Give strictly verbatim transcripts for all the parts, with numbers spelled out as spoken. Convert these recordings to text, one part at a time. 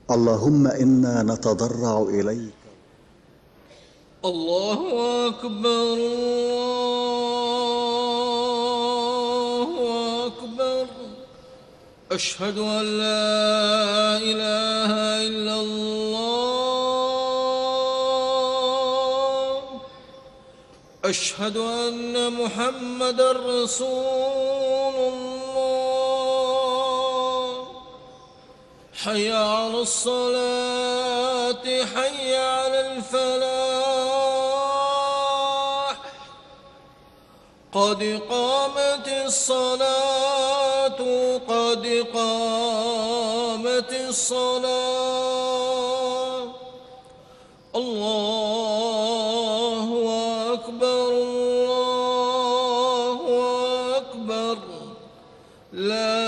اللهم إنا نتضرع إليك. الله أكبر الله أكبر. أشهد أن لا إله إلا الله. أشهد أن محمدًا رسول الله. حي على الصلاة حي على الفلاح. قد قامت الصلاة قد قامت الصلاة. الله أكبر الله أكبر. لا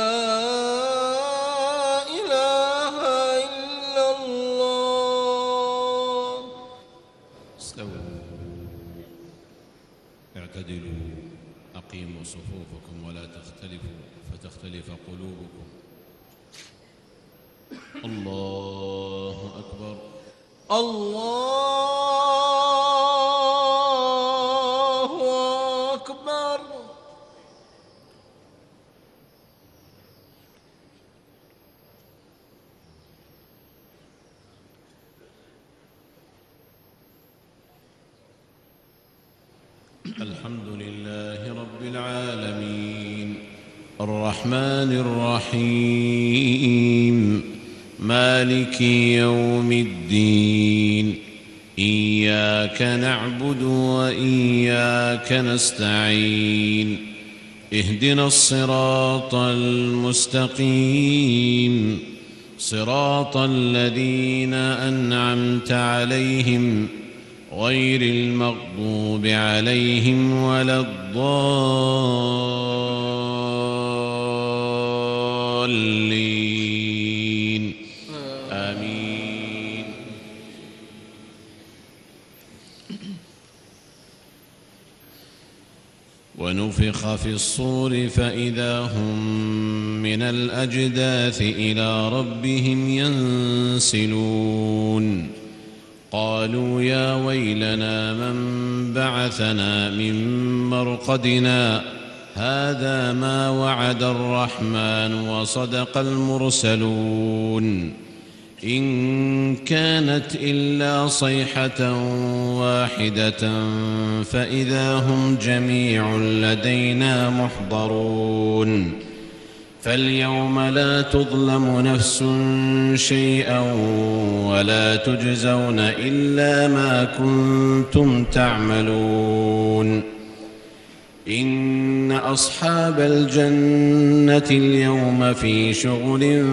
إله إلا الله. استووا اعتدلوا أقيموا صفوفكم ولا تختلفوا فتختلف قلوبكم. الله أكبر. الله أكبر. الحمد لله رب العالمين الرحمن الرحيم مالك يوم الدين. إياك نعبد وإياك نستعين. اهدنا الصراط المستقيم صراط الذين أنعمت عليهم غير المغضوب عليهم ولا الضالين. آمين. ونفخ في الصور فإذا هم من الأجداث إلى ربهم ينسلون. قالوا يا ويلنا من بعثنا من مرقدنا هذا ما وعد الرحمن وصدق المرسلون. إن كانت إلا صيحة واحدة فإذا هم جميع لدينا محضرون. فاليوم لا تظلم نفس شيئا ولا تجزون إلا ما كنتم تعملون. إن أصحاب الجنة اليوم في شغل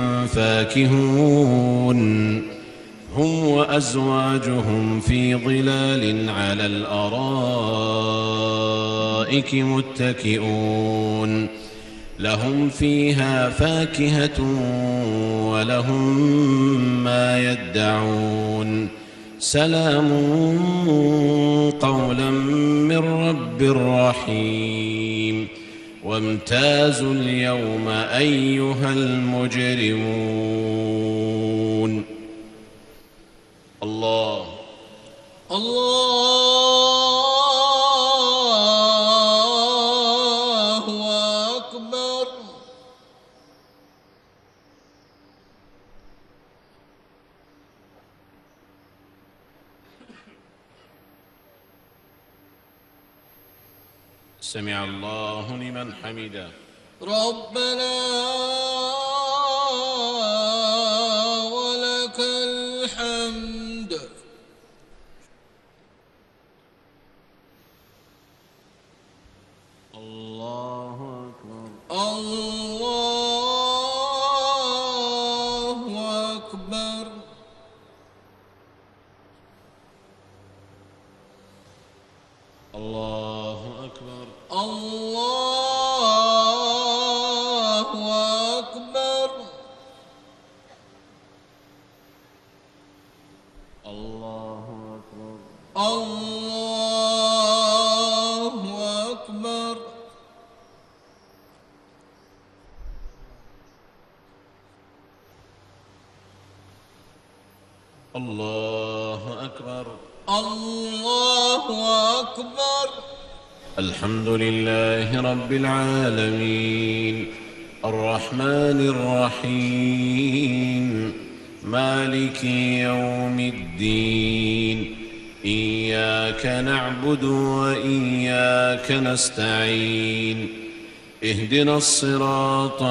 فاكهون. هم وأزواجهم في ظلال على الأرائك متكئون. لهم فيها فاكهة ولهم ما يدعون. سلام قولا من رب رحيم. وامتازوا اليوم أيها المجرمون. الله الله أكبر. سمع الله لمن حمده. ربنا ولك الحمد. الله أكبر. الله أكبر. الله أكبر. الله أكبر. الله أكبر. الله أكبر. الله أكبر. الله أكبر. الحمد لله رب العالمين الرحمن الرحيم مالك يوم الدين إياك نعبد وإياك نستعين اهدنا الصراط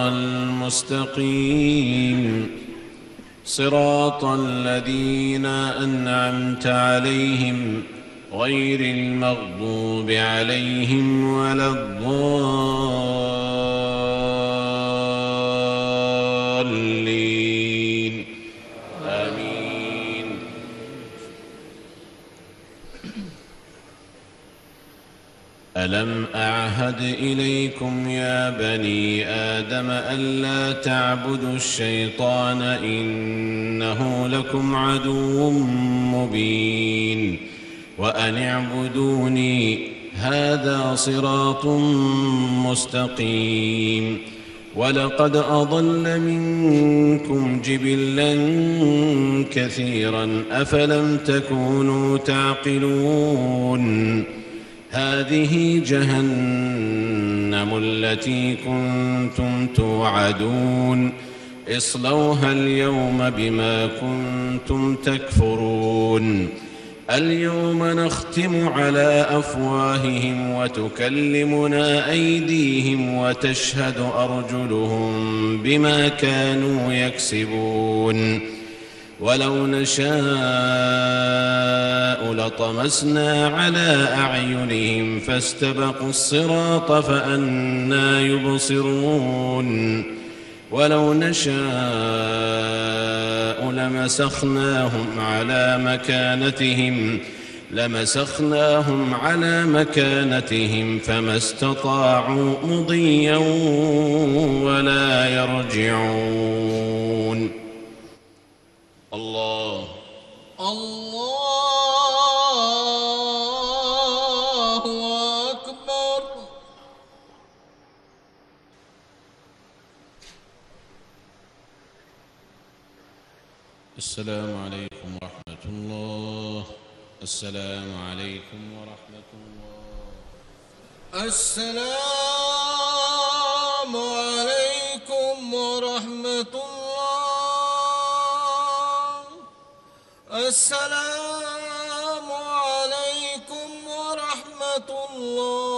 المستقيم صراط الذين أنعمت عليهم غير المغضوب عليهم ولا الضالين آمين. ألم أعهد إليكم يا بني آدم ألا تعبدوا الشيطان إنه لكم عدو مبين وأن اعبدوني هذا صراط مستقيم. ولقد أضل منكم جبلا كثيرا أفلم تكونوا تعقلون. هذه جهنم التي كنتم توعدون اصلوها اليوم بما كنتم تكفرون. اليوم نختم على أفواههم وتكلمنا أيديهم وتشهد أرجلهم بما كانوا يكسبون. ولو نشاء لطمسنا على أعينهم فاستبقوا الصراط فأنى يبصرون. ولو نشاء لمسخناهم على مكانتهم لمسخناهم على مكانتهم فما استطاعوا مضيا ولا يرجعون. الله الله أكبر. السلام عليكم ورحمة الله. السلام عليكم ورحمة الله. السلام عليكم ورحمة الله. السلام عليكم ورحمة الله.